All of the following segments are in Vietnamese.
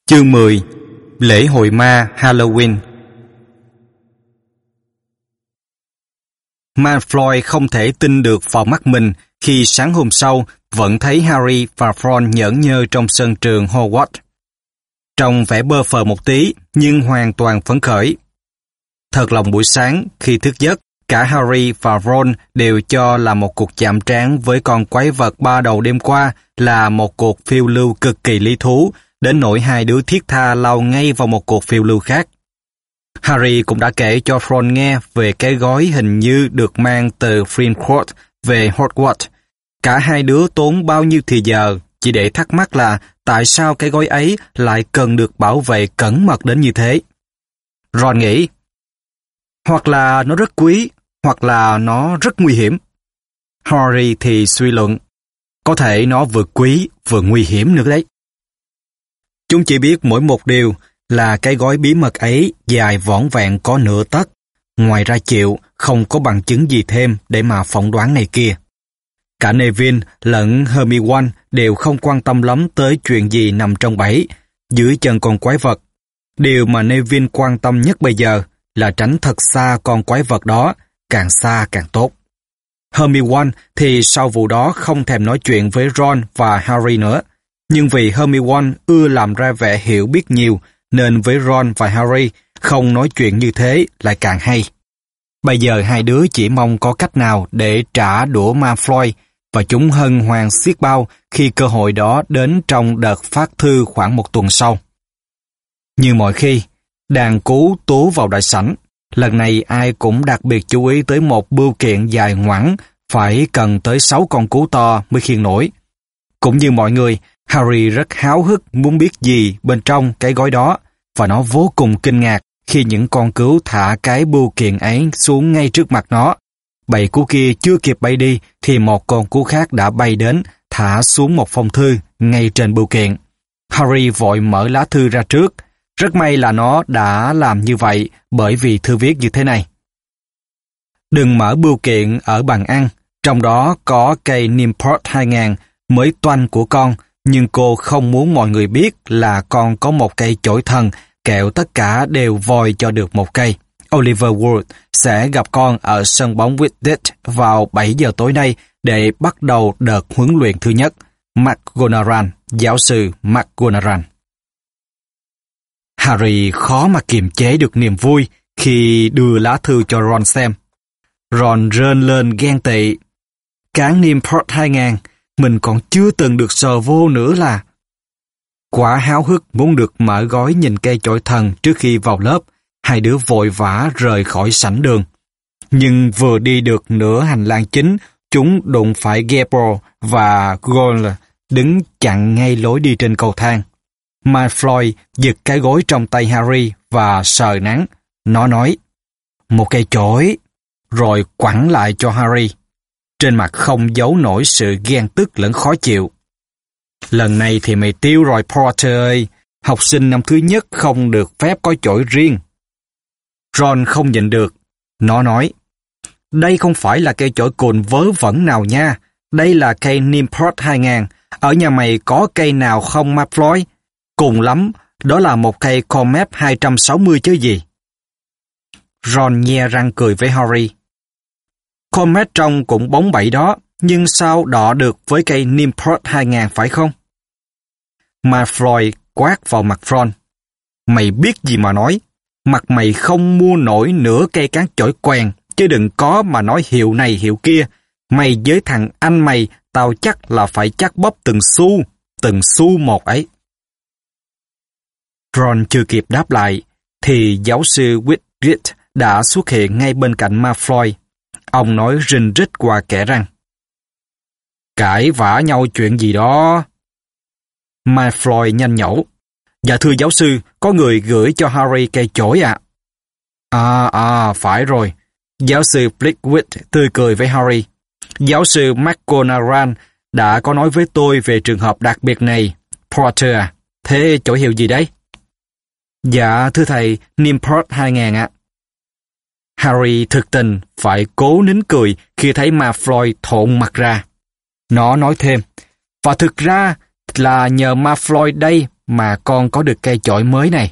Chương 10. Lễ hội ma Halloween. Malfoy không thể tin được vào mắt mình khi sáng hôm sau vẫn thấy Harry và Ron nhởn nhơ trong sân trường Hogwarts. Trông vẻ bơ phờ một tí, nhưng hoàn toàn phấn khởi. Thật lòng buổi sáng, khi thức giấc, cả Harry và Ron đều cho là một cuộc chạm trán với con quái vật ba đầu đêm qua là một cuộc phiêu lưu cực kỳ lý thú, đến nỗi hai đứa thiết tha lao ngay vào một cuộc phiêu lưu khác. Harry cũng đã kể cho Ron nghe về cái gói hình như được mang từ Grindelwald về Hogwarts. Cả hai đứa tốn bao nhiêu thì giờ chỉ để thắc mắc là tại sao cái gói ấy lại cần được bảo vệ cẩn mật đến như thế. Ron nghĩ, hoặc là nó rất quý, hoặc là nó rất nguy hiểm. Harry thì suy luận, có thể nó vừa quý vừa nguy hiểm nữa đấy. Chúng chỉ biết mỗi một điều là cái gói bí mật ấy dài vỏn vẹn có nửa tấc. Ngoài ra chịu, không có bằng chứng gì thêm để mà phỏng đoán này kia. Cả Neville lẫn Hermione đều không quan tâm lắm tới chuyện gì nằm trong bẫy, dưới chân con quái vật. Điều mà Neville quan tâm nhất bây giờ là tránh thật xa con quái vật đó, càng xa càng tốt. Hermione thì sau vụ đó không thèm nói chuyện với Ron và Harry nữa. Nhưng vì Hermione ưa làm ra vẻ hiểu biết nhiều, nên với Ron và Harry, không nói chuyện như thế lại càng hay. Bây giờ hai đứa chỉ mong có cách nào để trả đũa Malfoy, và chúng hân hoan xiết bao khi cơ hội đó đến trong đợt phát thư khoảng một tuần sau. Như mọi khi, đàn cú tú vào đại sảnh. Lần này ai cũng đặc biệt chú ý tới một bưu kiện dài ngoẵng, phải cần tới 6 con cú to mới khiêng nổi. Cũng như mọi người, Harry rất háo hức muốn biết gì bên trong cái gói đó, và nó vô cùng kinh ngạc khi những con cú thả cái bưu kiện ấy xuống ngay trước mặt nó. Bầy cú kia chưa kịp bay đi thì một con cú khác đã bay đến, thả xuống một phong thư ngay trên bưu kiện. Harry vội mở lá thư ra trước. Rất may là nó đã làm như vậy bởi vì thư viết như thế này. Đừng mở bưu kiện ở bàn ăn, trong đó có cây Nimport 2000 mới toanh của con, nhưng cô không muốn mọi người biết là con có một cây chổi thần, kẻo tất cả đều vòi cho được một cây. Oliver Wood sẽ gặp con ở sân bóng Quidditch vào 7 giờ tối nay để bắt đầu đợt huấn luyện thứ nhất. McGonagall, giáo sư McGonagall. Harry khó mà kiềm chế được niềm vui khi đưa lá thư cho Ron xem. Ron rên lên ghen tị. Cán Nimport 2000, mình còn chưa từng được sờ vô nữa là. Quá háo hức muốn được mở gói nhìn cây chổi thần trước khi vào lớp, hai đứa vội vã rời khỏi sảnh đường. Nhưng vừa đi được nửa hành lang chính, chúng đụng phải Gabriel và Goyle đứng chặn ngay lối đi trên cầu thang. Malfoy giật cái gối trong tay Harry và sờ nắng. Nó nói, một cây chổi, rồi quẳng lại cho Harry. Trên mặt không giấu nổi sự ghen tức lẫn khó chịu. Lần này thì mày tiêu rồi Potter ơi, học sinh năm thứ nhất không được phép có chổi riêng. Ron không nhịn được. Nó nói, đây không phải là cây chổi cồn vớ vẩn nào nha, đây là cây Nimport 2000, ở nhà mày có cây nào không Malfoy? Cùng lắm, đó là một cây Comet 260 chứ gì. Ron nhe răng cười với Harry. Comet trông cũng bóng bẩy đó, nhưng sao đọ được với cây Nimport 2000 phải không? Malfoy quát vào mặt Ron. Mày biết gì mà nói, mặt mày không mua nổi nửa cây cán chổi quèn, chứ đừng có mà nói hiệu này hiệu kia. Mày với thằng anh mày, tao chắc là phải chắc bóp từng xu một ấy. Ron chưa kịp đáp lại, thì giáo sư Whitgit đã xuất hiện ngay bên cạnh Malfoy. Ông nói rinh rít qua kẽ răng. Cãi vã nhau chuyện gì đó? Malfoy nhanh nhẩu. Dạ thưa giáo sư, có người gửi cho Harry cây chổi ạ. Phải rồi. Giáo sư Flitwick tươi cười với Harry. Giáo sư McGonagall đã có nói với tôi về trường hợp đặc biệt này. Potter à, thế chổi hiệu gì đấy? Dạ thưa thầy, Nimport 2000 ạ. Harry thực tình phải cố nín cười khi thấy Malfoy thộn mặt ra. Nó nói thêm, và thực ra là nhờ Malfoy đây mà con có được cây chổi mới này.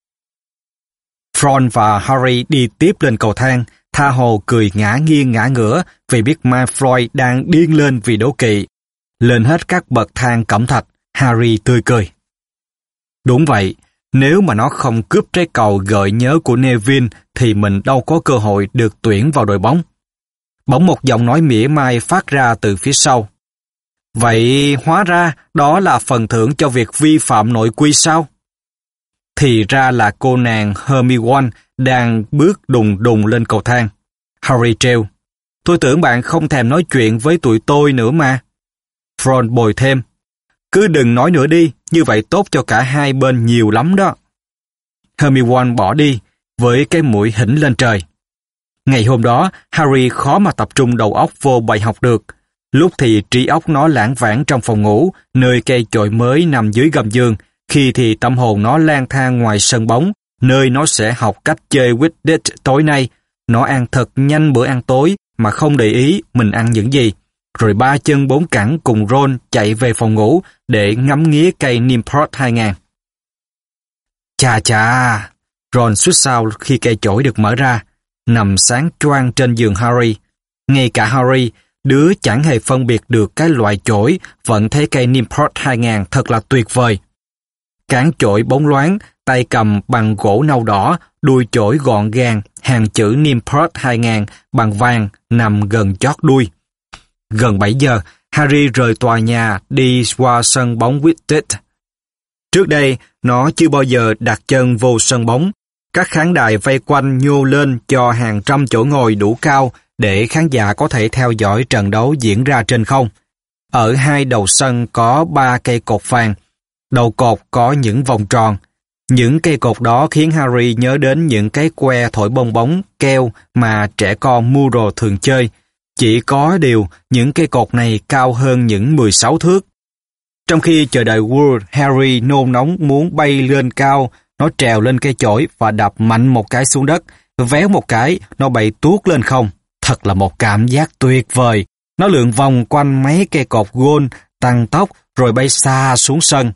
Ron và Harry đi tiếp lên cầu thang, tha hồ cười ngã nghiêng ngã ngửa vì biết Malfoy đang điên lên vì đố kỵ. Lên hết các bậc thang cẩm thạch, Harry tươi cười. Đúng vậy, nếu mà nó không cướp trái cầu gợi nhớ của Neville thì mình đâu có cơ hội được tuyển vào đội bóng. Bỗng một giọng nói mỉa mai phát ra từ phía sau. Vậy hóa ra đó là phần thưởng cho việc vi phạm nội quy sao? Thì ra là cô nàng Hermione đang bước đùng đùng lên cầu thang. Harry trêu. Tôi tưởng bạn không thèm nói chuyện với tụi tôi nữa mà. Ron bồi thêm. Cứ đừng nói nữa đi, như vậy tốt cho cả hai bên nhiều lắm đó. Hermione bỏ đi, với cái mũi hỉnh lên trời. Ngày hôm đó, Harry khó mà tập trung đầu óc vô bài học được. Lúc thì trí óc nó lãng vảng trong phòng ngủ, nơi cây chổi mới nằm dưới gầm giường, khi thì tâm hồn nó lang thang ngoài sân bóng, nơi nó sẽ học cách chơi Quidditch tối nay. Nó ăn thật nhanh bữa ăn tối mà không để ý mình ăn những gì. Rồi ba chân bốn cẳng cùng Ron chạy về phòng ngủ để ngắm nghía cây Nimport 2000. Chà chà! Ron suýt sao khi cây chổi được mở ra, nằm sáng choang trên giường Harry. Ngay cả Harry, đứa chẳng hề phân biệt được cái loại chổi, vẫn thấy cây Nimport 2000 thật là tuyệt vời. Cán chổi bóng loáng, tay cầm bằng gỗ nâu đỏ, đuôi chổi gọn gàng, hàng chữ Nimport 2000 bằng vàng nằm gần chót đuôi. Gần 7 giờ, Harry rời tòa nhà đi qua sân bóng Quidditch. Trước đây, nó chưa bao giờ đặt chân vô sân bóng. Các khán đài vây quanh nhô lên cho hàng trăm chỗ ngồi đủ cao để khán giả có thể theo dõi trận đấu diễn ra trên không. Ở hai đầu sân có 3 cây cột vàng. Đầu cột có những vòng tròn. Những cây cột đó khiến Harry nhớ đến những cái que thổi bong bóng, keo mà trẻ con Muggle thường chơi. Chỉ có điều, những cây cột này cao hơn những 16 thước. Trong khi chờ đợi Wood, Harry nôn nóng muốn bay lên cao. Nó trèo lên cây chổi và đập mạnh một cái xuống đất. Véo một cái, nó bay tuốt lên không. Thật là một cảm giác tuyệt vời. Nó lượn vòng quanh mấy cây cột gôn, tăng tốc rồi bay xa xuống sân.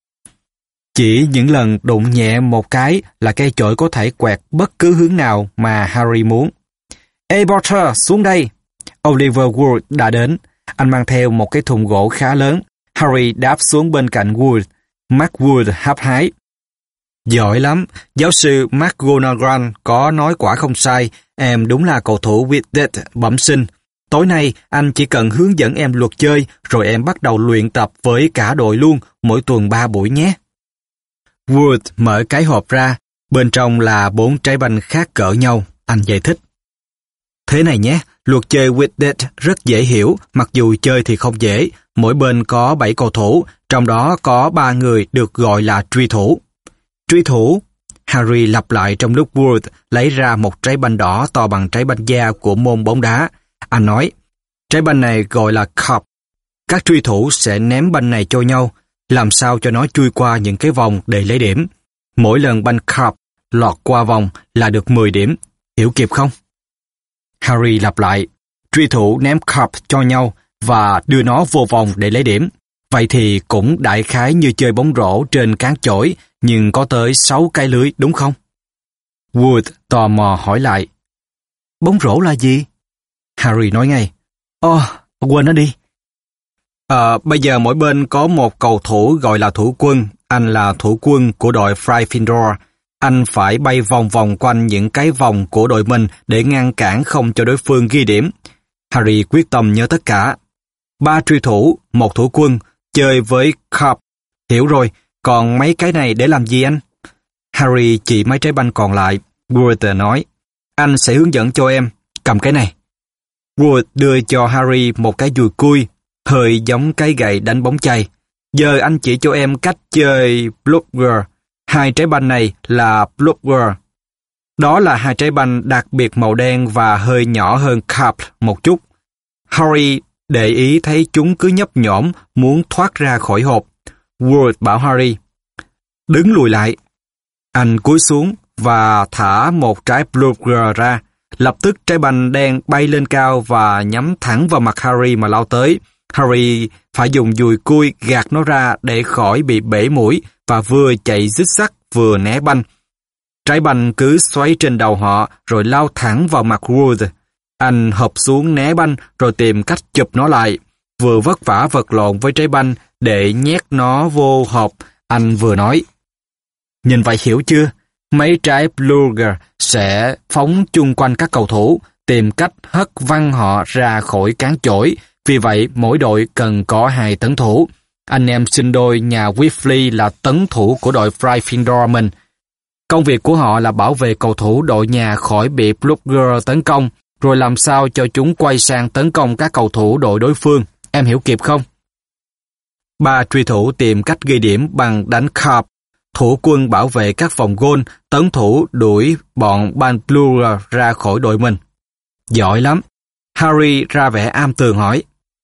Chỉ những lần đụng nhẹ một cái là cây chổi có thể quẹt bất cứ hướng nào mà Harry muốn. Ê Potter, xuống đây! Oliver Wood đã đến. Anh mang theo một cái thùng gỗ khá lớn. Harry đáp xuống bên cạnh Wood. Mắt Wood hăng hái. Giỏi lắm, giáo sư McGonagall có nói quả không sai, em đúng là cầu thủ Quidditch bẩm sinh. Tối nay, anh chỉ cần hướng dẫn em luật chơi, rồi em bắt đầu luyện tập với cả đội luôn, mỗi tuần 3 buổi nhé. Wood mở cái hộp ra, bên trong là 4 trái banh khác cỡ nhau, anh giải thích. Thế này nhé, luật chơi Quidditch rất dễ hiểu, mặc dù chơi thì không dễ, mỗi bên có 7 cầu thủ, trong đó có 3 người được gọi là truy thủ. Truy thủ, Harry lặp lại trong lúc Wood lấy ra một trái banh đỏ to bằng trái banh da của môn bóng đá. Anh nói, trái banh này gọi là cup. Các truy thủ sẽ ném banh này cho nhau, làm sao cho nó chui qua những cái vòng để lấy điểm. Mỗi lần banh cup lọt qua vòng là được 10 điểm. Hiểu kịp không? Harry lặp lại, truy thủ ném cup cho nhau và đưa nó vô vòng để lấy điểm. Vậy thì cũng đại khái như chơi bóng rổ trên cán chổi, nhưng có tới 6 cái lưới, đúng không? Wood tò mò hỏi lại. Bóng rổ là gì? Harry nói ngay. Quên nó đi. Bây giờ mỗi bên có một cầu thủ gọi là thủ quân. Anh là thủ quân của đội Gryffindor. Anh phải bay vòng vòng quanh những cái vòng của đội mình để ngăn cản không cho đối phương ghi điểm. Harry quyết tâm nhớ tất cả. 3 truy thủ, 1 thủ quân, chơi với cup. Hiểu rồi, còn mấy cái này để làm gì anh? Harry chỉ mấy trái banh còn lại. Wood nói, anh sẽ hướng dẫn cho em, cầm cái này. Wood đưa cho Harry một cái dùi cui, hơi giống cái gậy đánh bóng chày. Giờ anh chỉ cho em cách chơi Blogger. 2 trái banh này là Blogger. Đó là 2 trái banh đặc biệt màu đen và hơi nhỏ hơn cup một chút. Harry để ý thấy chúng cứ nhấp nhổm muốn thoát ra khỏi hộp. Wood bảo Harry, đứng lùi lại. Anh cúi xuống và thả một trái Blogger ra. Lập tức trái banh đen bay lên cao và nhắm thẳng vào mặt Harry mà lao tới. Harry phải dùng dùi cui gạt nó ra để khỏi bị bể mũi và vừa chạy dít dắt vừa né banh. Trái banh cứ xoáy trên đầu họ rồi lao thẳng vào mặt Wood. Anh hộp xuống né banh rồi tìm cách chụp nó lại. Vừa vất vả vật lộn với trái banh để nhét nó vô hộp, anh vừa nói: "Nhìn vậy hiểu chưa? Mấy trái Bluger sẽ phóng chung quanh các cầu thủ, tìm cách hất văng họ ra khỏi cán chổi. Vì vậy, mỗi đội cần có 2 tấn thủ. Anh em sinh đôi nhà Weasley là tấn thủ của đội Gryffindor mình. Công việc của họ là bảo vệ cầu thủ đội nhà khỏi bị Bluger tấn công, rồi làm sao cho chúng quay sang tấn công các cầu thủ đội đối phương. Em hiểu kịp không?" 3 truy thủ tìm cách ghi điểm bằng đánh carp. Thủ quân bảo vệ các vòng gôn, tấn thủ đuổi bọn Ban Bluger ra khỏi đội mình. Giỏi lắm. Harry ra vẻ am tường hỏi: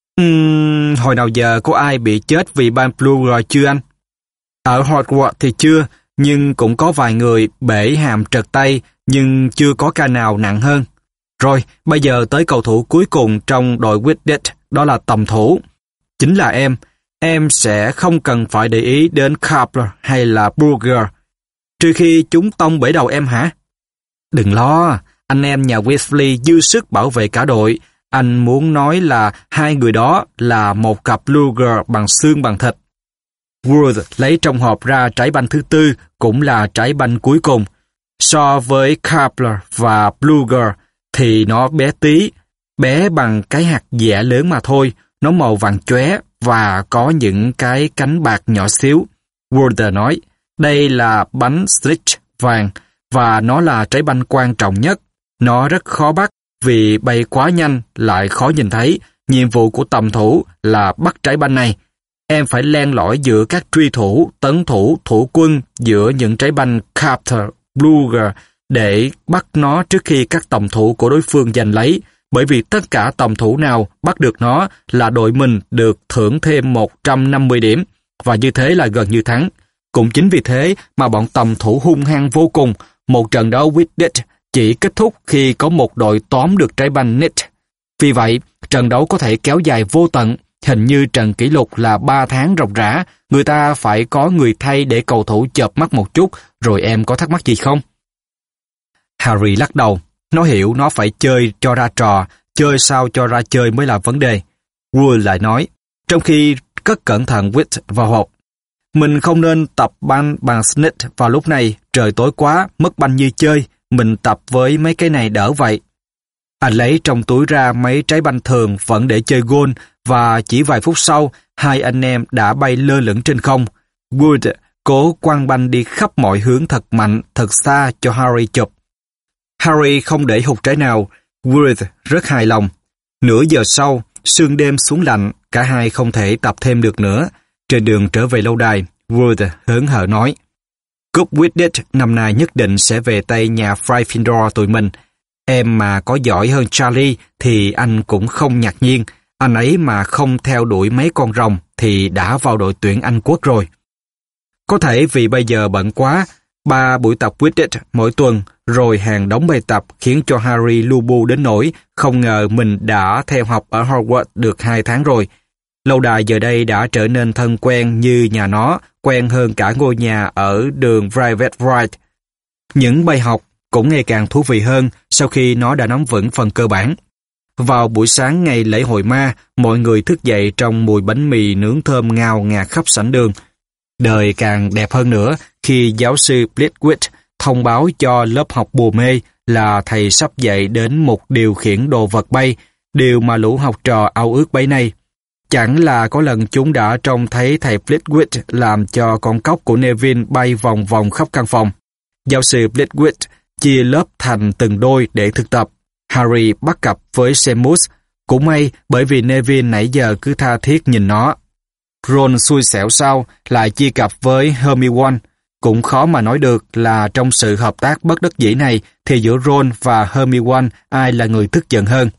Hồi nào giờ có ai bị chết vì Ban Bluger chưa anh? Ở Hogwarts thì chưa, nhưng cũng có vài người bể hàm trật tay, nhưng chưa có ca nào nặng hơn. Rồi, bây giờ tới cầu thủ cuối cùng trong đội Quidditch, đó là tầm thủ. Chính là em. Em sẽ không cần phải để ý đến Carpler hay là Bluger, trừ khi chúng tông bể đầu em hả? Đừng lo, anh em nhà Weasley dư sức bảo vệ cả đội. Anh muốn nói là 2 người đó là một cặp Bluger bằng xương bằng thịt. Wood lấy trong hộp ra trái banh thứ 4, cũng là trái banh cuối cùng. So với Carpler và Bluger thì nó bé tí, bé bằng cái hạt dẻ lớn mà thôi. Nó màu vàng chóe và có những cái cánh bạc nhỏ xíu. Walter nói, đây là bánh Snitch vàng và nó là trái banh quan trọng nhất. Nó rất khó bắt vì bay quá nhanh lại khó nhìn thấy. Nhiệm vụ của tầm thủ là bắt trái banh này. Em phải len lỏi giữa các truy thủ, tấn thủ, thủ quân giữa những trái banh Carter, Bluger để bắt nó trước khi các tầm thủ của đối phương giành lấy. Bởi vì tất cả tầm thủ nào bắt được nó là đội mình được thưởng thêm 150 điểm, và như thế là gần như thắng. Cũng chính vì thế mà bọn tầm thủ hung hăng vô cùng. Một trận đấu Quidditch chỉ kết thúc khi có một đội tóm được trái banh Nit. Vì vậy, trận đấu có thể kéo dài vô tận. Hình như trận kỷ lục là 3 tháng ròng rã. Người ta phải có người thay để cầu thủ chợp mắt một chút. Rồi em có thắc mắc gì không? Harry lắc đầu. Nó hiểu nó phải chơi cho ra trò, chơi sao cho ra chơi mới là vấn đề. Wool lại nói, trong khi cất cẩn thận Wit vào hộp. Mình không nên tập banh bằng Snitch vào lúc này, trời tối quá, mất banh như chơi. Mình tập với mấy cái này đỡ vậy. Anh lấy trong túi ra mấy trái banh thường vẫn để chơi gôn, và chỉ vài phút sau, 2 anh em đã bay lơ lửng trên không. Wood cố quăng banh đi khắp mọi hướng thật mạnh, thật xa cho Harry chụp. Harry không để hụt trái nào. Wood rất hài lòng. Nửa giờ sau, sương đêm xuống lạnh, cả hai không thể tập thêm được nữa. Trên đường trở về lâu đài, Wood hớn hở nói, cúp Quidditch năm nay nhất định sẽ về tay nhà Gryffindor tụi mình. Em mà có giỏi hơn Charlie thì anh cũng không ngạc nhiên. Anh ấy mà không theo đuổi mấy con rồng thì đã vào đội tuyển Anh quốc rồi. Có thể vì bây giờ bận quá, 3 buổi tập Quidditch mỗi tuần, rồi hàng đống bài tập khiến cho Harry lu bu đến nỗi không ngờ mình đã theo học ở Hogwarts được 2 tháng rồi. Lâu đài giờ đây đã trở nên thân quen như nhà nó, quen hơn cả ngôi nhà ở đường Private Right. Những bài học cũng ngày càng thú vị hơn sau khi nó đã nắm vững phần cơ bản. Vào buổi sáng ngày lễ hội ma, mọi người thức dậy trong mùi bánh mì nướng thơm ngào ngạt khắp sảnh đường. Đời càng đẹp hơn nữa khi giáo sư Flitwick thông báo cho lớp học bùa mê là thầy sắp dạy đến một điều khiển đồ vật bay, điều mà lũ học trò ao ước bấy nay. Chẳng là có lần chúng đã trông thấy thầy Flitwick làm cho con cóc của Neville bay vòng vòng khắp căn phòng. Giáo sư Flitwick chia lớp thành từng đôi để thực tập. Harry bắt cặp với Seamus. Cũng may bởi vì Neville nãy giờ cứ tha thiết nhìn nó. Ron xui xẻo sao lại chia cặp với Hermione. Cũng khó mà nói được là trong sự hợp tác bất đắc dĩ này thì giữa Ron và Hermione ai là người tức giận hơn.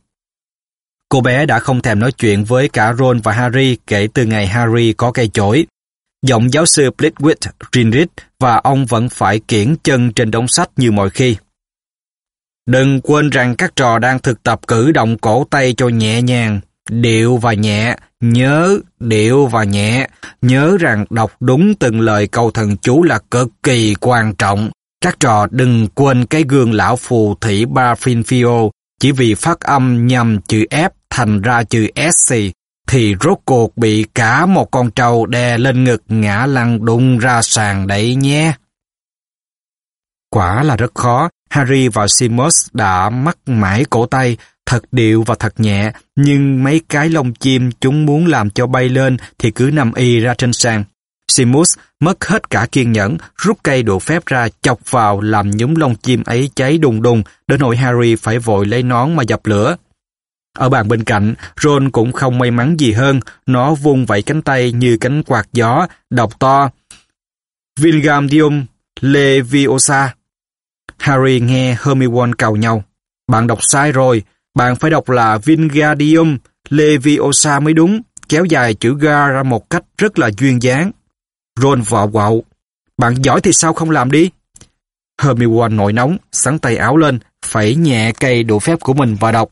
Cô bé đã không thèm nói chuyện với cả Ron và Harry kể từ ngày Harry có cây chổi. Giọng giáo sư Flitwick rinh rít và ông vẫn phải kiễng chân trên đống sách như mọi khi. Đừng quên rằng các trò đang thực tập cử động cổ tay cho nhẹ nhàng. Điệu và nhẹ, nhớ, điệu và nhẹ. Nhớ rằng đọc đúng từng lời câu thần chú là cực kỳ quan trọng. Các trò đừng quên cái gương lão phù thủy Barfinfio chỉ vì phát âm nhầm chữ F thành ra chữ S thì rốt cuộc bị cả một con trâu đè lên ngực ngã lăn đùng ra sàn đấy nhé. Quả là rất khó. Harry và Seamus đã mắc mãi cổ tay, thật điệu và thật nhẹ, nhưng mấy cái lông chim chúng muốn làm cho bay lên thì cứ nằm y ra trên sàn. Seamus mất hết cả kiên nhẫn, rút cây đũa phép ra chọc vào làm nhúm lông chim ấy cháy đùng đùng, đến nỗi Harry phải vội lấy nón mà dập lửa. Ở bàn bên cạnh, Ron cũng không may mắn gì hơn, nó vung vẩy cánh tay như cánh quạt gió, đọc to Wingardium Leviosa. Harry nghe Hermione càu nhau. Bạn đọc sai rồi, bạn phải đọc là Wingardium Leviosa mới đúng, kéo dài chữ ga ra một cách rất là duyên dáng. Ron vọ quạo. Bạn giỏi thì sao không làm đi? Hermione nổi nóng, xắn tay áo lên, phẩy nhẹ cây đũa phép của mình và đọc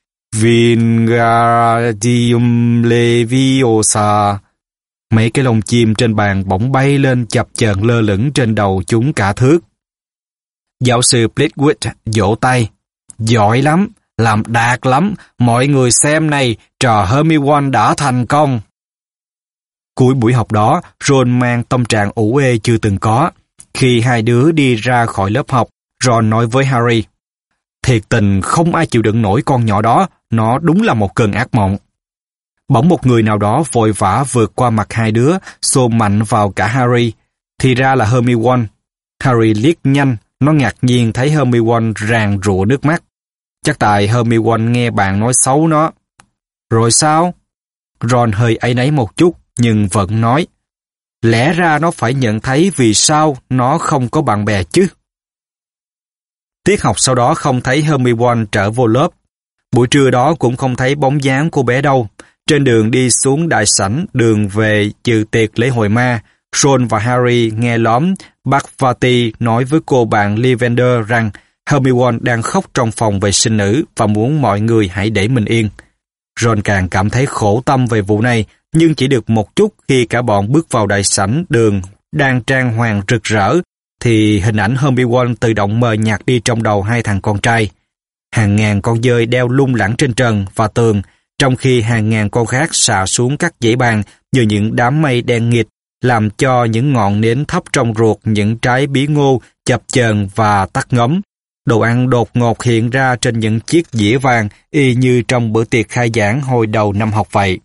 Wingardium Leviosa. Mấy cái lông chim trên bàn bỗng bay lên chập chờn lơ lửng trên đầu chúng cả thước. Giáo sư Flitwick vỗ tay. Giỏi lắm, làm đạt lắm, mọi người xem này, trò Hermione đã thành công. Cuối buổi học đó, Ron mang tâm trạng ủ ê chưa từng có. Khi hai đứa đi ra khỏi lớp học, Ron nói với Harry, thiệt tình không ai chịu đựng nổi con nhỏ đó, nó đúng là một cơn ác mộng. Bỗng một người nào đó vội vã vượt qua mặt hai đứa, xô mạnh vào cả Harry. Thì ra là Hermione. Harry liếc nhanh, nó ngạc nhiên thấy Hermione ràn rụa nước mắt. Chắc tại Hermione nghe bạn nói xấu nó. Rồi sao? Ron hơi áy náy một chút, nhưng vẫn nói. Lẽ ra nó phải nhận thấy vì sao nó không có bạn bè chứ. Tiết học sau đó không thấy Hermione trở vô lớp. Buổi trưa đó cũng không thấy bóng dáng cô bé đâu. Trên đường đi xuống đại sảnh, đường về dự tiệc lễ hội ma, Ron và Harry nghe lóm Parvati nói với cô bạn Lavender rằng Hermione đang khóc trong phòng vệ sinh nữ và muốn mọi người hãy để mình yên. Ron càng cảm thấy khổ tâm về vụ này, nhưng chỉ được một chút khi cả bọn bước vào đại sảnh đường đang trang hoàng rực rỡ, thì hình ảnh Hermione tự động mờ nhạt đi trong đầu hai thằng con trai. Hàng ngàn con dơi đeo lung lẳng trên trần và tường, trong khi hàng ngàn con khác xà xuống các dãy bàn như những đám mây đen nghịt, làm cho những ngọn nến thấp trong ruột những trái bí ngô chập chờn và tắt ngấm. Đồ ăn đột ngột hiện ra trên những chiếc dĩa vàng y như trong bữa tiệc khai giảng hồi đầu năm học vậy.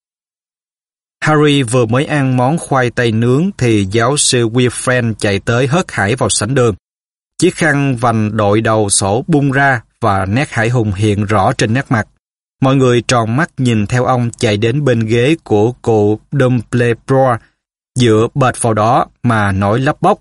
Harry vừa mới ăn món khoai tây nướng thì giáo sư Wilfred chạy tới hớt hải vào sảnh đường. Chiếc khăn vành đội đầu sổ bung ra và nét hãi hùng hiện rõ trên nét mặt. Mọi người tròn mắt nhìn theo ông chạy đến bên ghế của cụ Dumbledore, dựa bệt vào đó mà nói lắp bóc.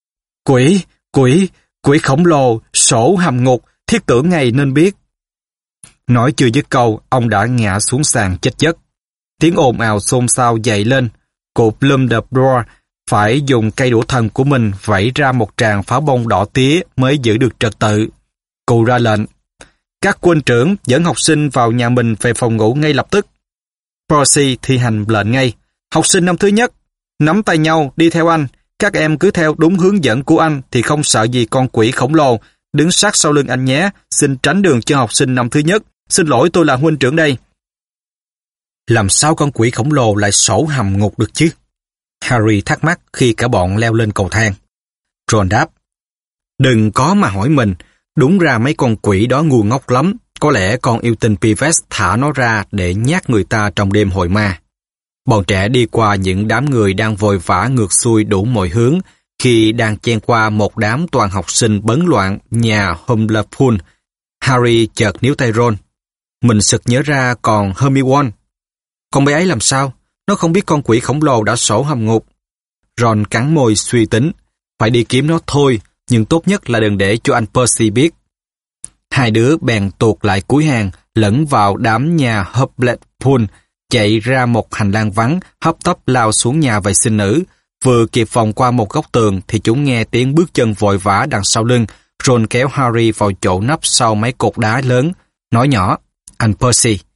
Quỷ khổng lồ, sổ hầm ngục, thiết tưởng ngày nên biết. Nói chưa dứt câu, ông đã ngã xuống sàn chết giấc. Tiếng ồn ào xôn xao dậy lên. Cụ Dumbledore phải dùng cây đũa thần của mình vẩy ra một tràng pháo bông đỏ tía mới giữ được trật tự. Cụ ra lệnh. Các huynh trưởng dẫn học sinh vào nhà mình về phòng ngủ ngay lập tức. Percy thi hành lệnh ngay. Học sinh năm thứ nhất, nắm tay nhau đi theo anh. Các em cứ theo đúng hướng dẫn của anh thì không sợ gì con quỷ khổng lồ. Đứng sát sau lưng anh nhé. Xin tránh đường cho học sinh năm thứ nhất. Xin lỗi, tôi là huynh trưởng đây. Làm sao con quỷ khổng lồ lại sổ hầm ngục được chứ? Harry thắc mắc khi cả bọn leo lên cầu thang. Ron đáp. Đừng có mà hỏi mình. Đúng ra mấy con quỷ đó ngu ngốc lắm. Có lẽ con yêu tinh Peeves thả nó ra để nhát người ta trong đêm hội ma. Bọn trẻ đi qua những đám người đang vội vã ngược xuôi đủ mọi hướng khi đang chen qua một đám toàn học sinh bấn loạn nhà Hufflepuff. Harry chợt níu tay Ron. Mình sực nhớ ra còn Hermione. Con bé ấy làm sao? Nó không biết con quỷ khổng lồ đã sổ hầm ngục. Ron cắn môi suy tính. Phải đi kiếm nó thôi, nhưng tốt nhất là đừng để cho anh Percy biết. Hai đứa bèn tuột lại cuối hàng, lẫn vào đám nhà Hufflepuff, chạy ra một hành lang vắng, hấp tấp lao xuống nhà vệ sinh nữ. Vừa kịp vòng qua một góc tường thì chúng nghe tiếng bước chân vội vã đằng sau lưng. Ron kéo Harry vào chỗ nấp sau mấy cột đá lớn, nói nhỏ, anh Percy.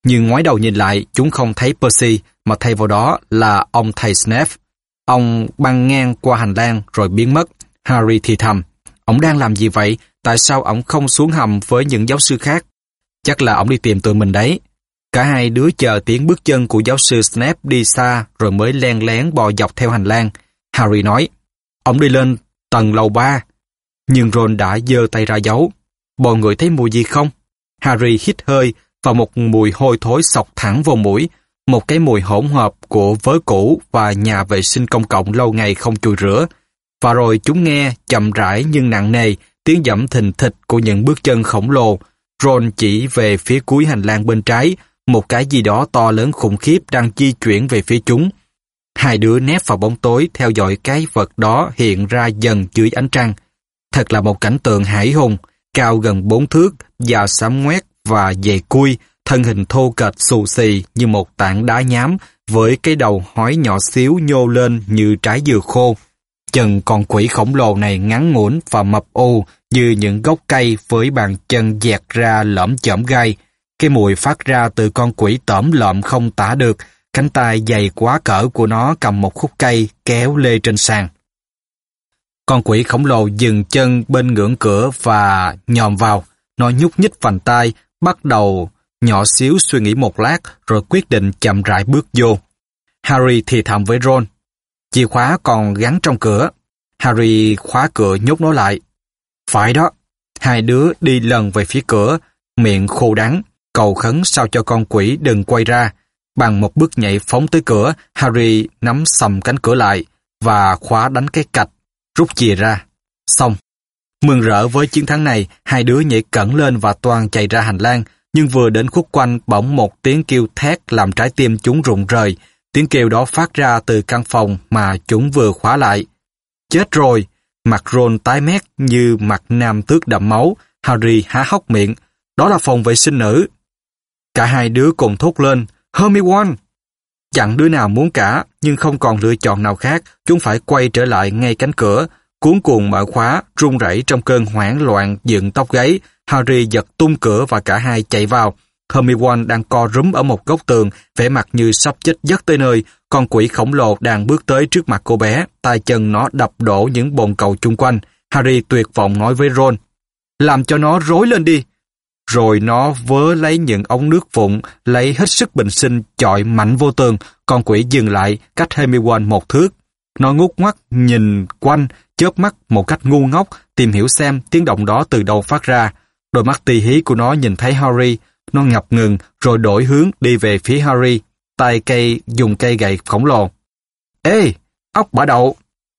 Nhưng ngoái đầu nhìn lại, chúng không thấy Percy, mà thay vào đó là ông thầy Snape. Ông băng ngang qua hành lang rồi biến mất. Harry thì thầm, ông đang làm gì vậy? Tại sao ông không xuống hầm với những giáo sư khác? Chắc là ông đi tìm tụi mình đấy. Cả hai đứa chờ tiếng bước chân của giáo sư Snape đi xa rồi mới len lén bò dọc theo hành lang. Harry nói, ông đi lên tầng lầu 3. Nhưng Ron đã giơ tay ra giấu. Mọi người thấy mùi gì không? Harry hít hơi và một mùi hôi thối xộc thẳng vào mũi. Một cái mùi hỗn hợp của vớ cũ và nhà vệ sinh công cộng lâu ngày không chùi rửa. Và rồi chúng nghe chậm rãi nhưng nặng nề tiếng giẫm thình thịch của những bước chân khổng lồ. Ron chỉ về phía cuối hành lang bên trái, một cái gì đó to lớn khủng khiếp đang di chuyển về phía chúng. Hai đứa nép vào bóng tối theo dõi cái vật đó hiện ra dần dưới ánh trăng. Thật là một cảnh tượng hãi hùng, cao gần 4 thước, da xám ngoét và dày cui, thân hình thô kệch xù xì như một tảng đá nhám với cái đầu hói nhỏ xíu nhô lên như trái dừa khô. Chân con quỷ khổng lồ này ngắn ngủn và mập u như những gốc cây với bàn chân dẹt ra lởm chởm gai. Cái mùi phát ra từ con quỷ tởm lợm không tả được, cánh tay dày quá cỡ của nó cầm một khúc cây kéo lê trên sàn. Con quỷ khổng lồ dừng chân bên ngưỡng cửa và nhòm vào. Nó nhúc nhích vành tay, bắt đầu nhỏ xíu suy nghĩ một lát rồi quyết định chậm rãi bước vô. Harry thì thầm với Ron, chìa khóa còn gắn trong cửa. Harry khóa cửa nhốt nó lại. Phải đó. Hai đứa đi lần về phía cửa, miệng khô đắng, cầu khấn sao cho con quỷ đừng quay ra. Bằng một bước nhảy phóng tới cửa, Harry nắm sầm cánh cửa lại và khóa đánh cái cạch, rút chìa ra. Xong. Mừng rỡ với chiến thắng này, hai đứa nhảy cẫng lên và toan chạy ra hành lang, nhưng vừa đến khúc quanh bỗng một tiếng kêu thét làm trái tim chúng rụng rời. Tiếng kêu đó phát ra từ căn phòng mà chúng vừa khóa lại. Chết rồi! Mặt Ron tái mét như mặt nam tước đẫm máu. Harry há hốc miệng. Đó là phòng vệ sinh nữ. Cả hai đứa cùng thốt lên, Hermione! Chẳng đứa nào muốn cả, nhưng không còn lựa chọn nào khác. Chúng phải quay trở lại ngay cánh cửa. Cuống cuồng mở khóa, run rẩy trong cơn hoảng loạn dựng tóc gáy. Harry giật tung cửa và cả hai chạy vào. Hermione đang co rúm ở một góc tường, vẻ mặt như sắp chết giấc tới nơi. Con quỷ khổng lồ đang bước tới trước mặt cô bé, tay chân nó đập đổ những bồn cầu chung quanh. Harry tuyệt vọng nói với Ron, làm cho nó rối lên đi. Rồi nó vớ lấy những ống nước vụn, lấy hết sức bình sinh chọi mạnh vô tường. Con quỷ dừng lại cách Hermione một thước. Nó ngút ngoắt nhìn quanh, chớp mắt một cách ngu ngốc, tìm hiểu xem tiếng động đó từ đâu phát ra. Đôi mắt tì hí của nó nhìn thấy Harry. Nó ngập ngừng rồi đổi hướng đi về phía Harry, tay dùng cây gậy khổng lồ. Ê, ốc bả đậu!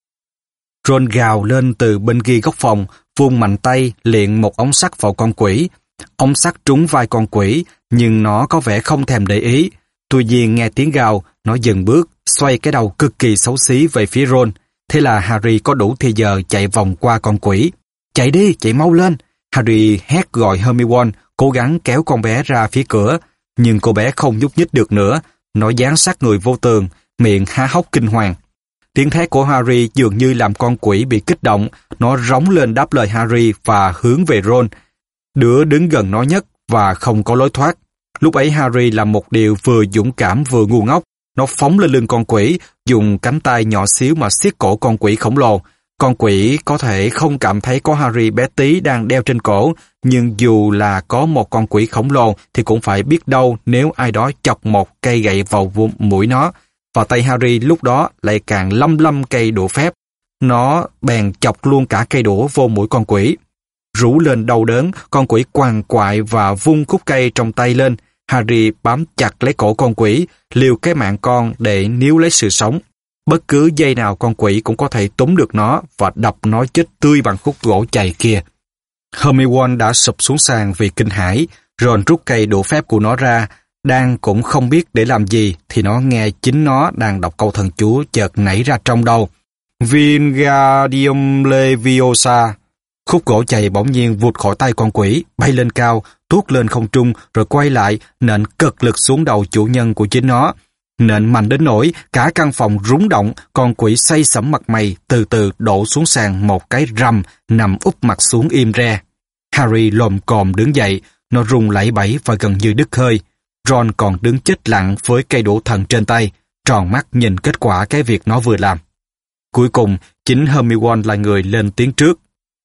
Ron gào lên từ bên kia góc phòng, vung mạnh tay liệng một ống sắt vào con quỷ. Ống sắt trúng vai con quỷ, nhưng nó có vẻ không thèm để ý. Tuy nhiên nghe tiếng gào, nó dừng bước, xoay cái đầu cực kỳ xấu xí về phía Ron. Thế là Harry có đủ thì giờ chạy vòng qua con quỷ. Chạy đi, chạy mau lên! Harry hét gọi Hermione, cố gắng kéo con bé ra phía cửa, nhưng cô bé không nhúc nhích được nữa. Nó dán sát người vô tường, miệng há hốc kinh hoàng. Tiếng thét của Harry dường như làm con quỷ bị kích động. Nó rống lên đáp lời Harry và hướng về Ron, đứa đứng gần nó nhất và không có lối thoát. Lúc ấy Harry làm một điều vừa dũng cảm vừa ngu ngốc. Nó phóng lên lưng con quỷ, dùng cánh tay nhỏ xíu mà siết cổ con quỷ khổng lồ. Con quỷ có thể không cảm thấy có Harry bé tí đang đeo trên cổ, nhưng dù là có một con quỷ khổng lồ thì cũng phải biết đâu nếu ai đó chọc một cây gậy vào mũi nó. Và tay Harry lúc đó lại càng lăm cây đũa phép. Nó bèn chọc luôn cả cây đũa vô mũi con quỷ. Rú lên đau đớn, con quỷ quằn quại và vung khúc cây trong tay lên. Harry bám chặt lấy cổ con quỷ, liều cái mạng con để níu lấy sự sống. Bất cứ giây nào con quỷ cũng có thể túm được nó và đập nó chết tươi bằng khúc gỗ chày kia. Hermione đã sụp xuống sàn vì kinh hãi. Ron rút cây đũa phép của nó ra, đang cũng không biết để làm gì thì nó nghe chính nó đang đọc câu thần chú chợt nảy ra trong đầu. Wingardium Leviosa. Khúc gỗ chày bỗng nhiên vụt khỏi tay con quỷ, bay lên cao, tuốt lên không trung rồi quay lại, nện cực lực xuống đầu chủ nhân của chính nó. Nện mạnh đến nỗi cả căn phòng rúng động, con quỷ say sẩm mặt mày từ từ đổ xuống sàn một cái rầm, nằm úp mặt xuống im re. Harry lồm cồm đứng dậy, nó rung lẩy bẩy và gần như đứt hơi. Ron còn đứng chết lặng với cây đũa thần trên tay, tròn mắt nhìn kết quả cái việc nó vừa làm. Cuối cùng, chính Hermione là người lên tiếng trước.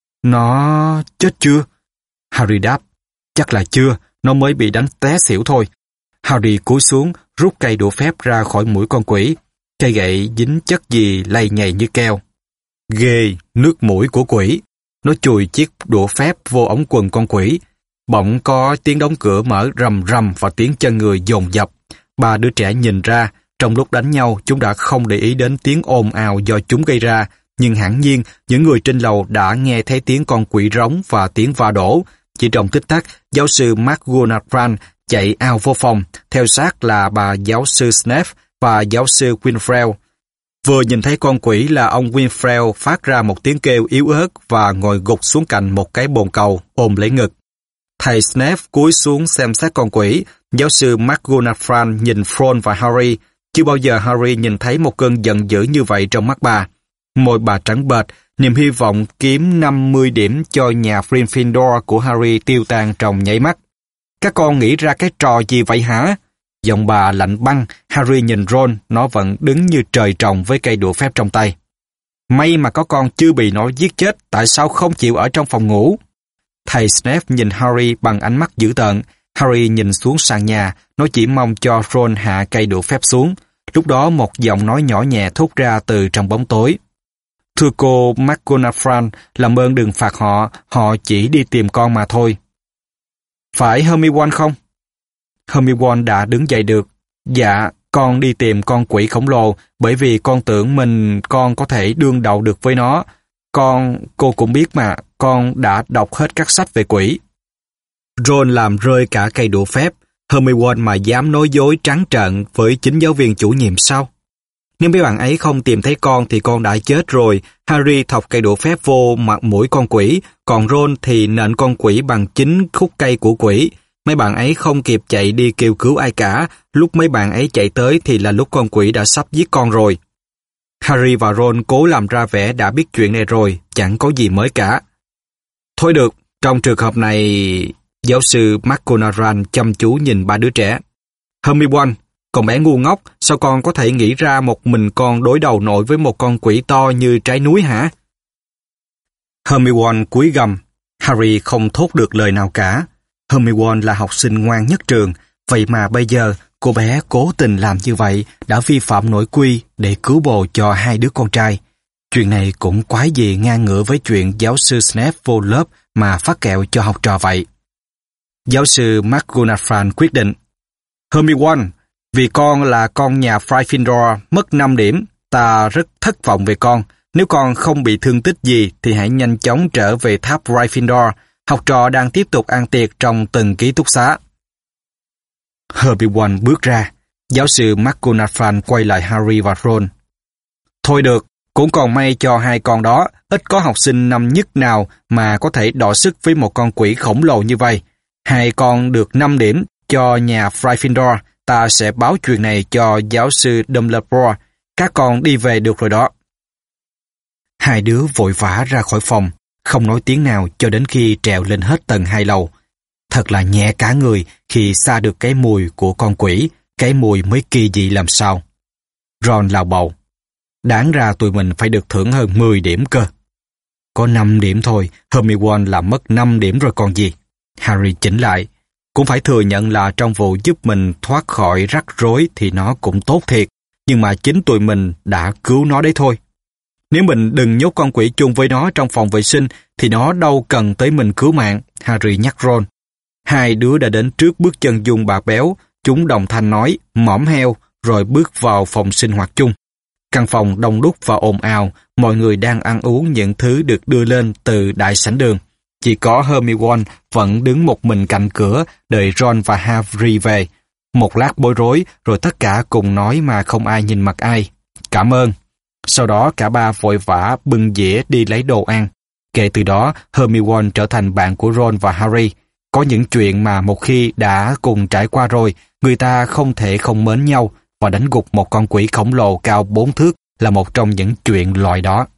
Nó chết chưa? Harry đáp. Chắc là chưa, nó mới bị đánh té xỉu thôi. Harry cúi xuống, rút cây đũa phép ra khỏi mũi con quỷ. Cây gậy dính chất gì lay nhầy như keo. Ghê, nước mũi của quỷ. Nó chùi chiếc đũa phép vô ống quần con quỷ. Bỗng có tiếng đóng cửa mở rầm rầm và tiếng chân người dồn dập. Ba đứa trẻ nhìn ra, trong lúc đánh nhau chúng đã không để ý đến tiếng ồn ào do chúng gây ra, nhưng hẳn nhiên những người trên lầu đã nghe thấy tiếng con quỷ rống và tiếng va đổ. Chỉ trong tích tắc, giáo sư McGonagall chạy ào vô phòng, theo sát là bà giáo sư Snape và giáo sư Winfrey. Vừa nhìn thấy con quỷ là ông Winfrey phát ra một tiếng kêu yếu ớt và ngồi gục xuống cạnh một cái bồn cầu, ôm lấy ngực. Thầy Snape cúi xuống xem xét con quỷ, giáo sư McGonagall nhìn Ron và Harry. Chưa bao giờ Harry nhìn thấy một cơn giận dữ như vậy trong mắt bà. Môi bà trắng bệch, niềm hy vọng kiếm 50 điểm cho nhà Gryffindor của Harry tiêu tan trong nháy mắt. Các con nghĩ ra cái trò gì vậy hả? Giọng bà lạnh băng. Harry nhìn Ron, nó vẫn đứng như trời trồng với cây đũa phép trong tay. May mà có con chưa bị nó giết chết, tại sao không chịu ở trong phòng ngủ? Thầy Snape nhìn Harry bằng ánh mắt dữ tợn. Harry nhìn xuống sàn nhà, nó chỉ mong cho Ron hạ cây đũa phép xuống. Lúc đó một giọng nói nhỏ nhẹ thốt ra từ trong bóng tối. Thưa cô McGonagall, làm ơn đừng phạt họ chỉ đi tìm con mà thôi. Phải Hermione không? Hermione đã đứng dậy được. Dạ, con đi tìm con quỷ khổng lồ bởi vì con tưởng con có thể đương đầu được với nó. Cô cũng biết mà, con đã đọc hết các sách về quỷ. Ron làm rơi cả cây đũa phép. Hermione mà dám nói dối trắng trợn với chính giáo viên chủ nhiệm sao? Nếu mấy bạn ấy không tìm thấy con thì con đã chết rồi. Harry thọc cây đũa phép vô mặt mũi con quỷ, còn Ron thì nện con quỷ bằng chính khúc cây của quỷ. Mấy bạn ấy không kịp chạy đi kêu cứu ai cả. Lúc mấy bạn ấy chạy tới thì là lúc con quỷ đã sắp giết con rồi. Harry và Ron cố làm ra vẻ đã biết chuyện này rồi, chẳng có gì mới cả. Thôi được, trong trường hợp này... Giáo sư McGonagall chăm chú nhìn ba đứa trẻ. Hermione, con bé ngu ngốc, sao con có thể nghĩ ra một mình con đối đầu nổi với một con quỷ to như trái núi hả? Hermione cúi gằm. Harry không thốt được lời nào cả. Hermione là học sinh ngoan nhất trường, vậy mà bây giờ cô bé cố tình làm như vậy đã vi phạm nội quy để cứu bồ cho hai đứa con trai. Chuyện này cũng quái gì ngang ngửa với chuyện giáo sư Snape vô lớp mà phát kẹo cho học trò vậy. Giáo sư McGonagall quyết định. Hermione, vì con là con nhà Gryffindor mất 5 điểm, ta rất thất vọng về con. Nếu con không bị thương tích gì thì hãy nhanh chóng trở về tháp Gryffindor. Học trò đang tiếp tục ăn tiệc trong từng ký túc xá. Hermione bước ra. Giáo sư McGonagall quay lại Harry và Ron. Thôi được, cũng còn may cho hai con đó. Ít có học sinh năm nhất nào mà có thể đọ sức với một con quỷ khổng lồ như vậy. Hai con được 5 điểm cho nhà Gryffindor. Ta sẽ báo chuyện này cho giáo sư Dumbledore. Các con đi về được rồi đó. Hai đứa vội vã ra khỏi phòng, không nói tiếng nào cho đến khi trèo lên hết tầng 2 lầu. Thật là nhẹ cả người khi xa được cái mùi của con quỷ, cái mùi mới kỳ dị làm sao. Ron lào bầu. Đáng ra tụi mình phải được thưởng hơn 10 điểm cơ. Có 5 điểm thôi, Hermione làm mất 5 điểm rồi còn gì. Harry chỉnh lại. Cũng phải thừa nhận là trong vụ giúp mình thoát khỏi rắc rối thì nó cũng tốt thiệt, nhưng mà chính tụi mình đã cứu nó đấy thôi. Nếu mình đừng nhốt con quỷ chung với nó trong phòng vệ sinh thì nó đâu cần tới mình cứu mạng, Harry nhắc Ron. Hai đứa đã đến trước bước chân Dung bạc béo, chúng đồng thanh nói, mõm heo, rồi bước vào phòng sinh hoạt chung. Căn phòng đông đúc và ồn ào, mọi người đang ăn uống những thứ được đưa lên từ đại sảnh đường. Chỉ có Hermione vẫn đứng một mình cạnh cửa, đợi Ron và Harry về. Một lát bối rối, rồi tất cả cùng nói mà không ai nhìn mặt ai. Cảm ơn. Sau đó cả ba vội vã bưng dĩa đi lấy đồ ăn. Kể từ đó, Hermione trở thành bạn của Ron và Harry. Có những chuyện mà một khi đã cùng trải qua rồi, người ta không thể không mến nhau, và đánh gục một con quỷ khổng lồ cao 4 thước là một trong những chuyện loại đó.